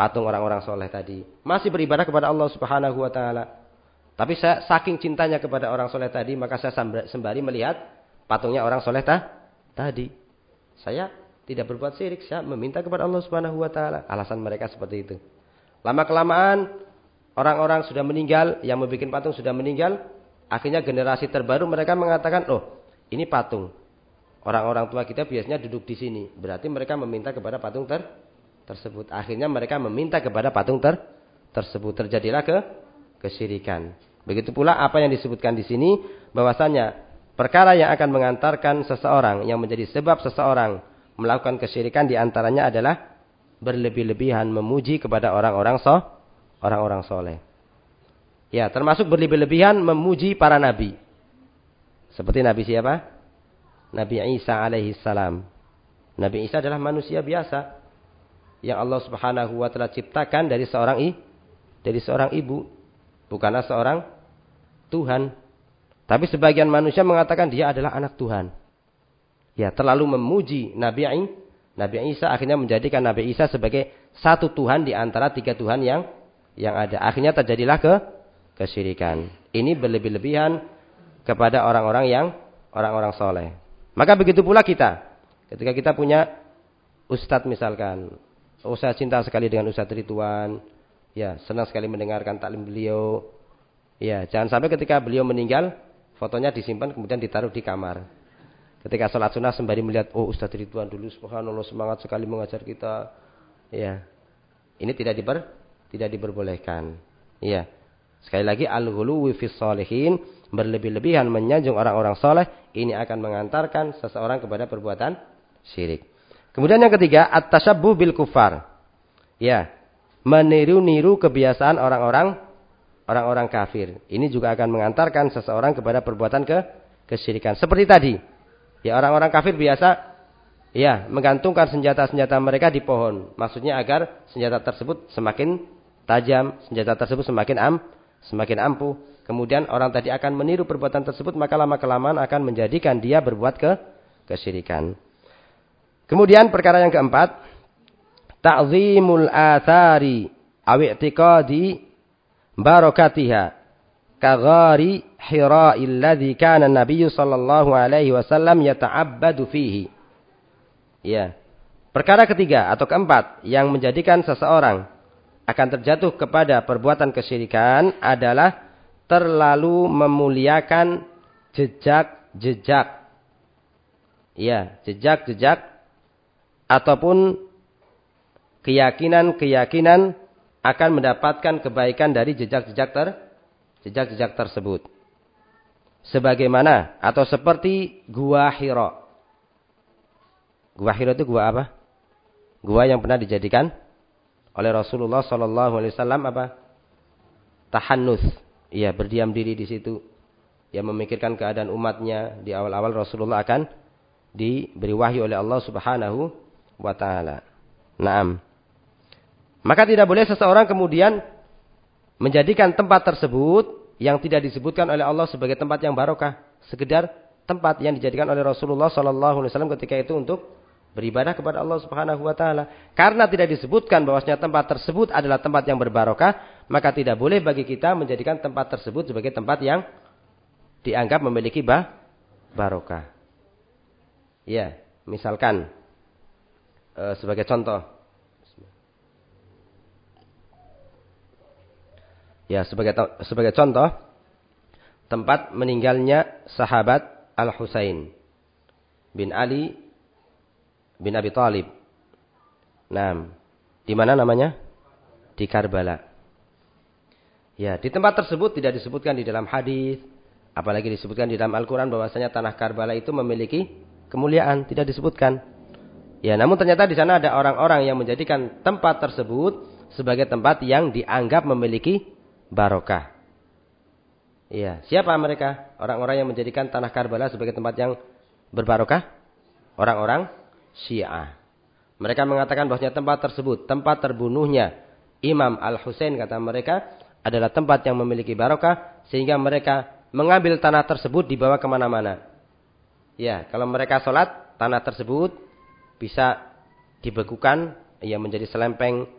patung orang-orang soleh tadi. Masih beribadah kepada Allah Subhanahu wa taala. Tapi saya saking cintanya kepada orang soleh tadi, maka saya sembari melihat patungnya orang soleh ta tadi. Saya tidak berbuat syirik, saya meminta kepada Allah Subhanahu wa taala. Alasan mereka seperti itu. Lama kelamaan orang-orang sudah meninggal, yang membuat patung sudah meninggal, akhirnya generasi terbaru mereka mengatakan, "Oh, ini patung. Orang-orang tua kita biasanya duduk di sini." Berarti mereka meminta kepada patung ter tersebut. Akhirnya mereka meminta kepada patung ter tersebut. Terjadilah ke kesyirikan. Begitu pula apa yang disebutkan di sini, bahwasanya perkara yang akan mengantarkan seseorang, yang menjadi sebab seseorang melakukan kesyirikan, diantaranya adalah berlebih-lebihan memuji kepada orang-orang so, orang-orang soleh. Ya, termasuk berlebih-lebihan memuji para nabi. Seperti Nabi siapa? Nabi Isa alaihi salam. Nabi Isa adalah manusia biasa yang Allah Subhanahu wa taala ciptakan dari seorang i, dari seorang ibu, bukanlah seorang Tuhan. Tapi sebagian manusia mengatakan dia adalah anak Tuhan. Ya, terlalu memuji Nabi Isa, Nabi Isa akhirnya menjadikan Nabi Isa sebagai satu Tuhan di antara tiga Tuhan yang yang ada. Akhirnya terjadilah ke kesyirikan. Ini berlebih-lebihan kepada orang-orang yang orang-orang soleh. Maka begitu pula kita, ketika kita punya ustadz misalkan, oh saya cinta sekali dengan Ustadz Ridwan, ya senang sekali mendengarkan taklim beliau, ya jangan sampai ketika beliau meninggal, fotonya disimpan kemudian ditaruh di kamar. Ketika sholat sunnah sembari melihat, oh Ustadz Ridwan dulu subhanallah semangat sekali mengajar kita, ya ini tidak diper, tidak diperbolehkan. Ya, sekali lagi al-ghuluwi fis sholihin, berlebih-lebihan menyanjung orang-orang soleh, ini akan mengantarkan seseorang kepada perbuatan syirik. Kemudian yang ketiga, at-tasyabbuh bil kufar. Ya, meniru-niru kebiasaan orang-orang orang-orang kafir. Ini juga akan mengantarkan seseorang kepada perbuatan ke kesyirikan. Seperti tadi, ya orang-orang kafir biasa ya menggantungkan senjata-senjata mereka di pohon. Maksudnya agar senjata tersebut semakin tajam, senjata tersebut semakin am, semakin ampuh. Kemudian orang tadi akan meniru perbuatan tersebut, maka lama-kelamaan akan menjadikan dia berbuat ke kesyirikan. Kemudian perkara yang keempat, ta'zimul athari aw i'tiqadi barakatiha ka ghari Hira alladhi kana an-nabiy sallallahu alaihi wasallam yata'abbadu fihi. Ya. Perkara ketiga atau keempat yang menjadikan seseorang akan terjatuh kepada perbuatan kesyirikan adalah terlalu memuliakan jejak-jejak. Ya, jejak-jejak ataupun keyakinan-keyakinan akan mendapatkan kebaikan dari jejak-jejak ter, jejak-jejak tersebut. Sebagaimana atau seperti Gua Hira. Gua Hira itu gua apa? Gua yang pernah dijadikan oleh Rasulullah Sallallahu Alaihi Wasallam apa? Tahannus. Iya, berdiam diri di situ. Ya, memikirkan keadaan umatnya. Di awal-awal Rasulullah akan diberi wahyu oleh Allah Subhanahu wa taala. Naam. Maka tidak boleh seseorang kemudian menjadikan tempat tersebut yang tidak disebutkan oleh Allah sebagai tempat yang barokah, sekedar tempat yang dijadikan oleh Rasulullah sallallahu alaihi wasallam ketika itu untuk beribadah kepada Allah Subhanahu wa taala. Karena tidak disebutkan bahwasanya tempat tersebut adalah tempat yang berbarokah, maka tidak boleh bagi kita menjadikan tempat tersebut sebagai tempat yang dianggap memiliki bah barokah. Ya, misalkan e, sebagai contoh. Ya, sebagai sebagai contoh tempat meninggalnya sahabat Al-Husain bin Ali bin Abi Thalib. Nah, di mana namanya? Di Karbala. Ya, di tempat tersebut tidak disebutkan di dalam hadis, apalagi disebutkan di dalam Al-Qur'an bahwasanya tanah Karbala itu memiliki kemuliaan, tidak disebutkan. Ya, namun ternyata di sana ada orang-orang yang menjadikan tempat tersebut sebagai tempat yang dianggap memiliki barokah. Iya, siapa mereka? Orang-orang yang menjadikan tanah Karbala sebagai tempat yang berbarokah? Orang-orang Syiah. Mereka mengatakan bahwasanya tempat tersebut, tempat terbunuhnya Imam Al-Husain, kata mereka, adalah tempat yang memiliki barokah, sehingga mereka mengambil tanah tersebut dibawa kemana-mana. Ya, kalau mereka sholat, tanah tersebut bisa dibekukan, ya menjadi selempeng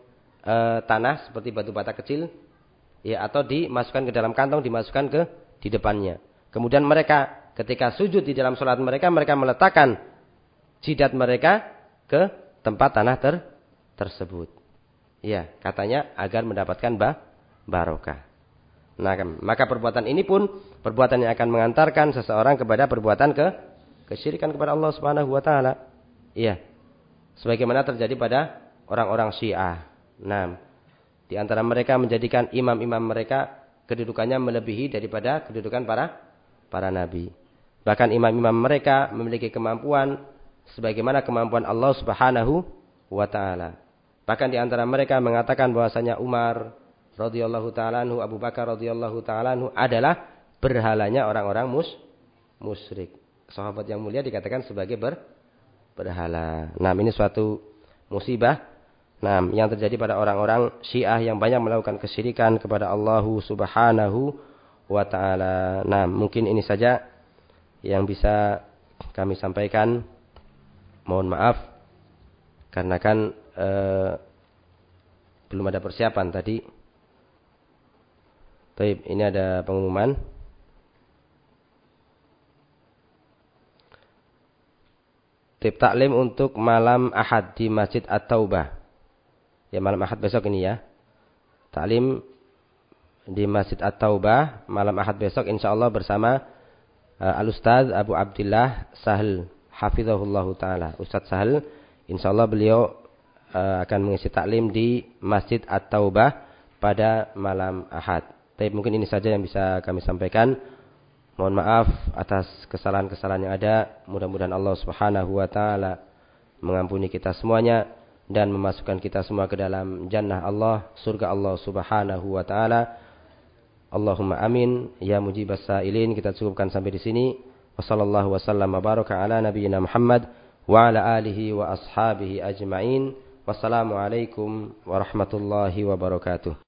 e, tanah seperti batu bata kecil, ya, atau dimasukkan ke dalam kantong, dimasukkan ke di depannya. Kemudian mereka ketika sujud di dalam sholat mereka, mereka meletakkan jidat mereka ke tempat tanah ter, tersebut. Ya, katanya agar mendapatkan bah, barokah. Nah, maka perbuatan ini pun perbuatan yang akan mengantarkan seseorang kepada perbuatan ke kesyirikan kepada Allah Subhanahu wa taala. Iya. Sebagaimana terjadi pada orang-orang Syiah. Nah, di antara mereka menjadikan imam-imam mereka kedudukannya melebihi daripada kedudukan para para nabi. Bahkan imam-imam mereka memiliki kemampuan sebagaimana kemampuan Allah Subhanahu wa taala. Bahkan di antara mereka mengatakan bahwasanya Umar radhiyallahu taala anhu, Abu Bakar radhiyallahu taala anhu adalah berhalanya orang-orang mus musyrik. Sahabat yang mulia dikatakan sebagai ber, berhala. Nah, ini suatu musibah nah yang terjadi pada orang-orang Syiah yang banyak melakukan kesyirikan kepada Allah Subhanahu wa taala. Nah, mungkin ini saja yang bisa kami sampaikan. Mohon maaf karena kan eh, belum ada persiapan tadi. Baik, ini ada pengumuman. Tip taklim untuk malam Ahad di Masjid At-Taubah. Ya, malam Ahad besok ini ya. Taklim di Masjid At-Taubah malam Ahad besok insyaallah bersama uh, Al-Ustaz Abu Abdillah Sahal hafizahullah taala. Ustaz Sahal insyaallah beliau uh, akan mengisi taklim di Masjid At-Taubah pada malam Ahad. Tapi mungkin ini saja yang bisa kami sampaikan. Mohon maaf atas kesalahan-kesalahan yang ada. Mudah-mudahan Allah Subhanahu wa taala mengampuni kita semuanya dan memasukkan kita semua ke dalam jannah Allah, surga Allah Subhanahu wa taala. Allahumma amin ya mujibas sailin. Kita cukupkan sampai di sini. Wassallallahu wasallam wa baraka ala nabiyyina Muhammad wa ala alihi wa ashabihi ajma'in. Wassalamualaikum warahmatullahi wabarakatuh.